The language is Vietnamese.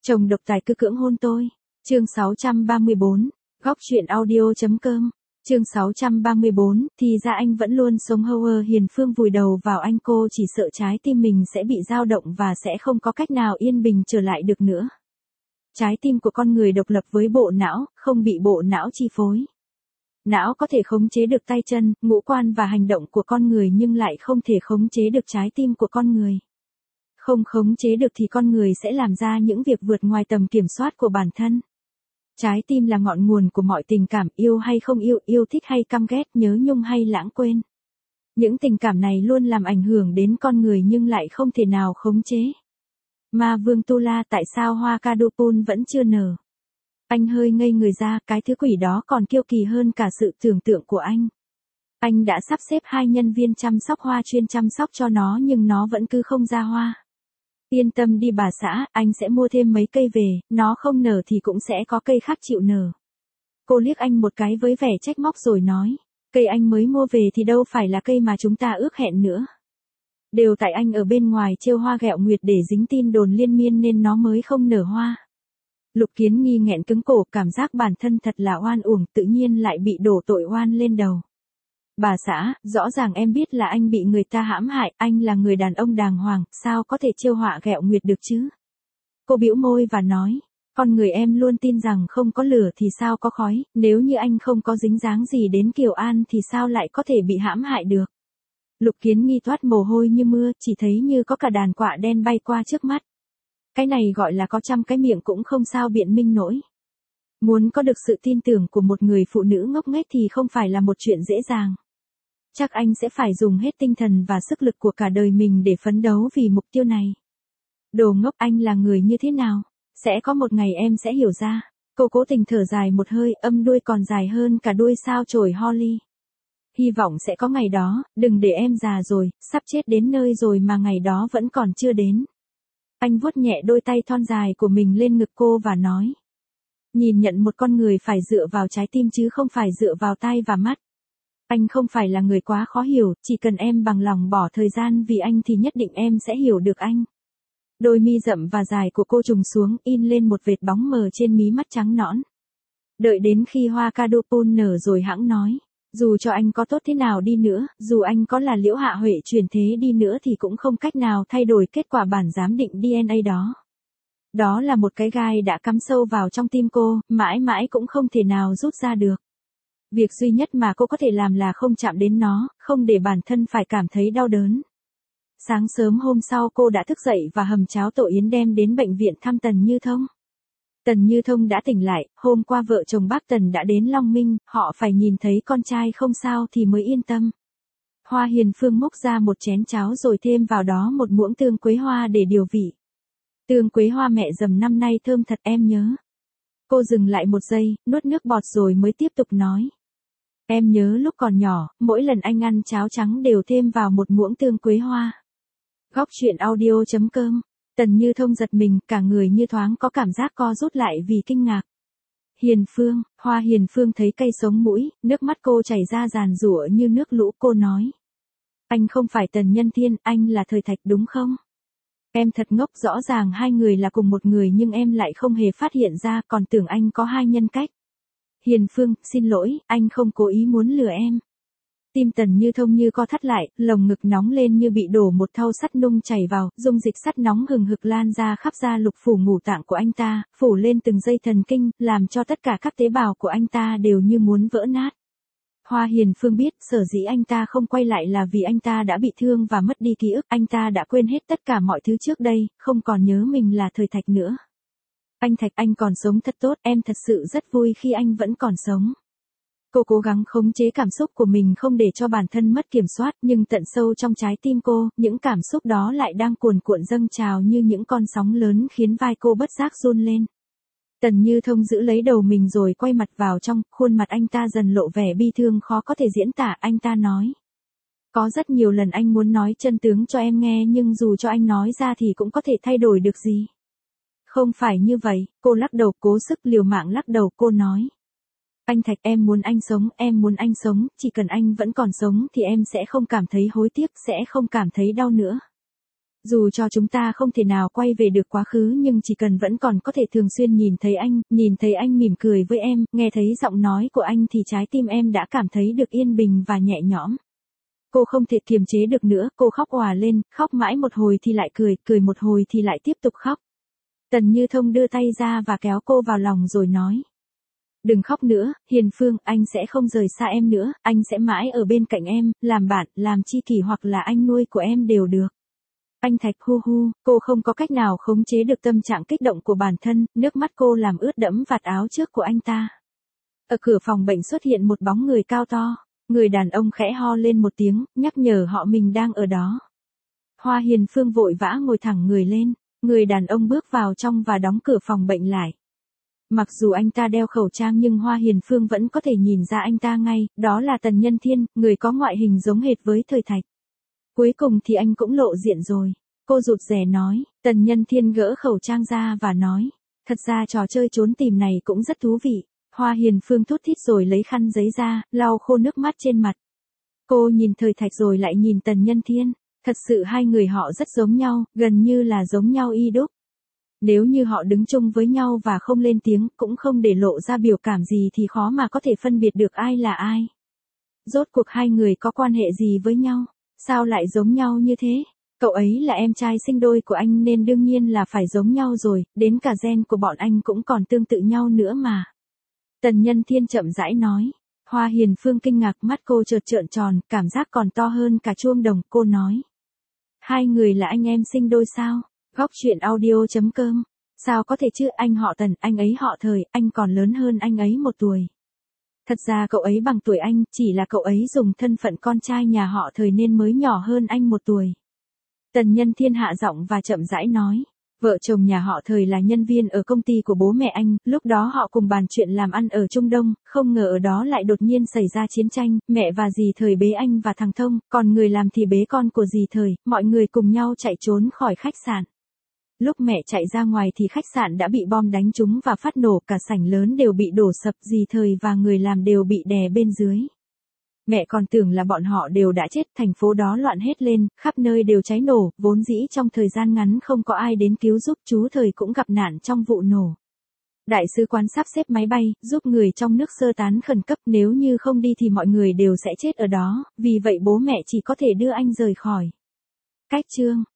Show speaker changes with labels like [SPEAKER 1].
[SPEAKER 1] Chồng độc tài cứ cưỡng hôn tôi. Chương 634, góc truyện audio.com. Chương 634, thì ra anh vẫn luôn sống hờ hiền phương vùi đầu vào anh, cô chỉ sợ trái tim mình sẽ bị dao động và sẽ không có cách nào yên bình trở lại được nữa. Trái tim của con người độc lập với bộ não, không bị bộ não chi phối. Não có thể khống chế được tay chân, ngũ quan và hành động của con người nhưng lại không thể khống chế được trái tim của con người. Không khống chế được thì con người sẽ làm ra những việc vượt ngoài tầm kiểm soát của bản thân. Trái tim là ngọn nguồn của mọi tình cảm, yêu hay không yêu, yêu thích hay căm ghét, nhớ nhung hay lãng quên. Những tình cảm này luôn làm ảnh hưởng đến con người nhưng lại không thể nào khống chế. Ma Vương Tu La, tại sao hoa Kadupun vẫn chưa nở? Anh hơi ngây người ra, cái thứ quỷ đó còn kiêu kỳ hơn cả sự tưởng tượng của anh. Anh đã sắp xếp 2 nhân viên chăm sóc hoa chuyên chăm sóc cho nó nhưng nó vẫn cứ không ra hoa. Yên tâm đi bà xã, anh sẽ mua thêm mấy cây về, nó không nở thì cũng sẽ có cây khác chịu nở. Cô liếc anh một cái với vẻ trách móc rồi nói, cây anh mới mua về thì đâu phải là cây mà chúng ta ước hẹn nữa. Đều tại anh ở bên ngoài trêu hoa ghẹo nguyệt để dính tin đồn liên miên nên nó mới không nở hoa. Lục Kiến Nghi nghẹn cứng cổ, cảm giác bản thân thật là oan uổng, tự nhiên lại bị đổ tội oan lên đầu. Bà xã, rõ ràng em biết là anh bị người ta hãm hại, anh là người đàn ông đàng hoàng, sao có thể trêu họa ghẹo nguyệt được chứ? Cô bĩu môi và nói, con người em luôn tin rằng không có lửa thì sao có khói, nếu như anh không có dính dáng gì đến Kiều An thì sao lại có thể bị hãm hại được? Lục Kiến Nghi toát mồ hôi như mưa, chỉ thấy như có cả đàn quạ đen bay qua trước mắt. Cái này gọi là có trăm cái miệng cũng không sao biện minh nổi. Muốn có được sự tin tưởng của một người phụ nữ ngốc nghếch thì không phải là một chuyện dễ dàng. Chắc anh sẽ phải dùng hết tinh thần và sức lực của cả đời mình để phấn đấu vì mục tiêu này. Đồ ngốc, anh là người như thế nào? Sẽ có một ngày em sẽ hiểu ra. Cô cố tình thở dài một hơi, âm đuôi còn dài hơn cả đuôi sao chổi Holly. Hy vọng sẽ có ngày đó, đừng để em già rồi, sắp chết đến nơi rồi mà ngày đó vẫn còn chưa đến. Anh vuốt nhẹ đôi tay thon dài của mình lên ngực cô và nói. Nhìn nhận một con người phải dựa vào trái tim chứ không phải dựa vào tai và mắt. Anh không phải là người quá khó hiểu, chỉ cần em bằng lòng bỏ thời gian vì anh thì nhất định em sẽ hiểu được anh. Đôi mi rậm và dài của cô trùng xuống, in lên một vệt bóng mờ trên mí mắt trắng nõn. Đợi đến khi hoa Kadupun nở rồi hẵng nói. Dù cho anh có tốt thế nào đi nữa, dù anh có là Liễu Hạ Huệ chuyển thế đi nữa thì cũng không cách nào thay đổi kết quả bản giám định DNA đó. Đó là một cái gai đã cắm sâu vào trong tim cô, mãi mãi cũng không thể nào rút ra được. Việc duy nhất mà cô có thể làm là không chạm đến nó, không để bản thân phải cảm thấy đau đớn. Sáng sớm hôm sau cô đã thức dậy và hầm cháo tổ yến đem đến bệnh viện thăm Tần Như Thông. Tần Như Thông đã tỉnh lại, hôm qua vợ chồng bác Tần đã đến Long Minh, họ phải nhìn thấy con trai không sao thì mới yên tâm. Hoa Hiền Phương múc ra một chén cháo rồi thêm vào đó một muỗng tương quế hoa để điều vị. Tương quế hoa mẹ dầm năm nay thơm thật em nhớ. Cô dừng lại một giây, nuốt nước bọt rồi mới tiếp tục nói. Em nhớ lúc còn nhỏ, mỗi lần anh ăn cháo trắng đều thêm vào một muỗng tương quế hoa. Góc truyện audio.com. Tần Như Thông giật mình, cả người như thoáng có cảm giác co rút lại vì kinh ngạc. Hiền Phương, Hoa Hiền Phương thấy cay sống mũi, nước mắt cô chảy ra giàn giụa như nước lũ, cô nói. Anh không phải Tần Nhân Thiên, anh là Thời Thạch đúng không? Em thật ngốc, rõ ràng hai người là cùng một người nhưng em lại không hề phát hiện ra, còn tưởng anh có hai nhân cách. Hiền Phương, xin lỗi, anh không cố ý muốn lừa em. Tim Tần Như Thông như co thắt lại, lồng ngực nóng lên như bị đổ một thau sắt nung chảy vào, dung dịch sắt nóng hừng hực lan ra khắp da lục phủ ngũ tạng của anh ta, phủ lên từng dây thần kinh, làm cho tất cả các tế bào của anh ta đều như muốn vỡ nát. Hoa Hiền Phương biết, sở dĩ anh ta không quay lại là vì anh ta đã bị thương và mất đi ký ức, anh ta đã quên hết tất cả mọi thứ trước đây, không còn nhớ mình là Thời Thạch nữa. Anh Thạch, anh còn sống thật tốt, em thật sự rất vui khi anh vẫn còn sống. Cô cố gắng khống chế cảm xúc của mình không để cho bản thân mất kiểm soát, nhưng tận sâu trong trái tim cô, những cảm xúc đó lại đang cuồn cuộn dâng trào như những con sóng lớn khiến vai cô bất giác run lên. Tần Như Thông giữ lấy đầu mình rồi quay mặt vào trong, khuôn mặt anh ta dần lộ vẻ bi thương khó có thể diễn tả, anh ta nói. Có rất nhiều lần anh muốn nói chân tướng cho em nghe nhưng dù cho anh nói ra thì cũng có thể thay đổi được gì. Không phải như vậy, cô lắc đầu, cố sức liều mạng lắc đầu, cô nói. Anh Thạch, em muốn anh sống, chỉ cần anh vẫn còn sống thì em sẽ không cảm thấy hối tiếc, sẽ không cảm thấy đau nữa. Dù cho chúng ta không thể nào quay về được quá khứ nhưng chỉ cần vẫn còn có thể thường xuyên nhìn thấy anh mỉm cười với em, nghe thấy giọng nói của anh thì trái tim em đã cảm thấy được yên bình và nhẹ nhõm. Cô không thể kiềm chế được nữa, cô khóc òa lên, khóc mãi một hồi thì lại cười, cười một hồi thì lại tiếp tục khóc. Tần Như Thông đưa tay ra và kéo cô vào lòng rồi nói. Đừng khóc nữa, Hiền Phương, anh sẽ không rời xa em nữa, anh sẽ mãi ở bên cạnh em, làm bạn, làm tri kỷ hoặc là anh nuôi của em đều được. Anh Thạch hu hu, cô không có cách nào khống chế được tâm trạng kích động của bản thân, nước mắt cô làm ướt đẫm vạt áo trước của anh ta. Ở cửa phòng bệnh xuất hiện một bóng người cao to, người đàn ông khẽ ho lên một tiếng, nhắc nhở họ mình đang ở đó. Hoa Hiền Phương vội vã ngồi thẳng người lên, người đàn ông bước vào trong và đóng cửa phòng bệnh lại. Mặc dù anh ta đeo khẩu trang nhưng Hoa Hiền Phương vẫn có thể nhìn ra anh ta ngay, đó là Tần Nhân Thiên, người có ngoại hình giống hệt với Thời Thạch. Cuối cùng thì anh cũng lộ diện rồi. Cô rụt rè nói, Tần Nhân Thiên gỡ khẩu trang ra và nói, thật ra trò chơi trốn tìm này cũng rất thú vị. Hoa Hiền Phương thút thít rồi lấy khăn giấy ra, lau khô nước mắt trên mặt. Cô nhìn Thời Thạch rồi lại nhìn Tần Nhân Thiên, thật sự hai người họ rất giống nhau, gần như là giống nhau y đúc. Nếu như họ đứng chung với nhau và không lên tiếng, cũng không để lộ ra biểu cảm gì thì khó mà có thể phân biệt được ai là ai. Rốt cuộc hai người có quan hệ gì với nhau? Sao lại giống nhau như thế? Cậu ấy là em trai sinh đôi của anh nên đương nhiên là phải giống nhau rồi, đến cả gen của bọn anh cũng còn tương tự nhau nữa mà. Tần Nhân Thiên chậm rãi nói. Hoa Hiền Phương kinh ngạc, mắt cô chợt trợn tròn, cảm giác còn to hơn cả chuông đồng, cô nói. Hai người là anh em sinh đôi sao? Góc truyện audio.com. Sao có thể chứ, anh họ Tần, anh ấy họ Thời, anh còn lớn hơn anh ấy một tuổi. Thật ra cậu ấy bằng tuổi anh, chỉ là cậu ấy dùng thân phận con trai nhà họ Thời nên mới nhỏ hơn anh một tuổi. Tần Nhân Thiên hạ giọng và chậm rãi nói. Vợ chồng nhà họ Thời là nhân viên ở công ty của bố mẹ anh, lúc đó họ cùng bàn chuyện làm ăn ở Trung Đông, không ngờ ở đó lại đột nhiên xảy ra chiến tranh, mẹ và dì Thời bế anh và thằng Thông, còn người làm thì bế con của dì Thời, mọi người cùng nhau chạy trốn khỏi khách sạn. Lúc mẹ chạy ra ngoài thì khách sạn đã bị bom đánh trúng và phát nổ, cả sảnh lớn đều bị đổ sập, dì Thời và người làm đều bị đè bên dưới. Mẹ còn tưởng là bọn họ đều đã chết, thành phố đó loạn hết lên, khắp nơi đều cháy nổ, vốn dĩ trong thời gian ngắn không có ai đến cứu giúp, chú Thời cũng gặp nạn trong vụ nổ. Đại sứ quán sắp xếp máy bay, giúp người trong nước sơ tán khẩn cấp, nếu như không đi thì mọi người đều sẽ chết ở đó, vì vậy bố mẹ chỉ có thể đưa anh rời khỏi. Cách chương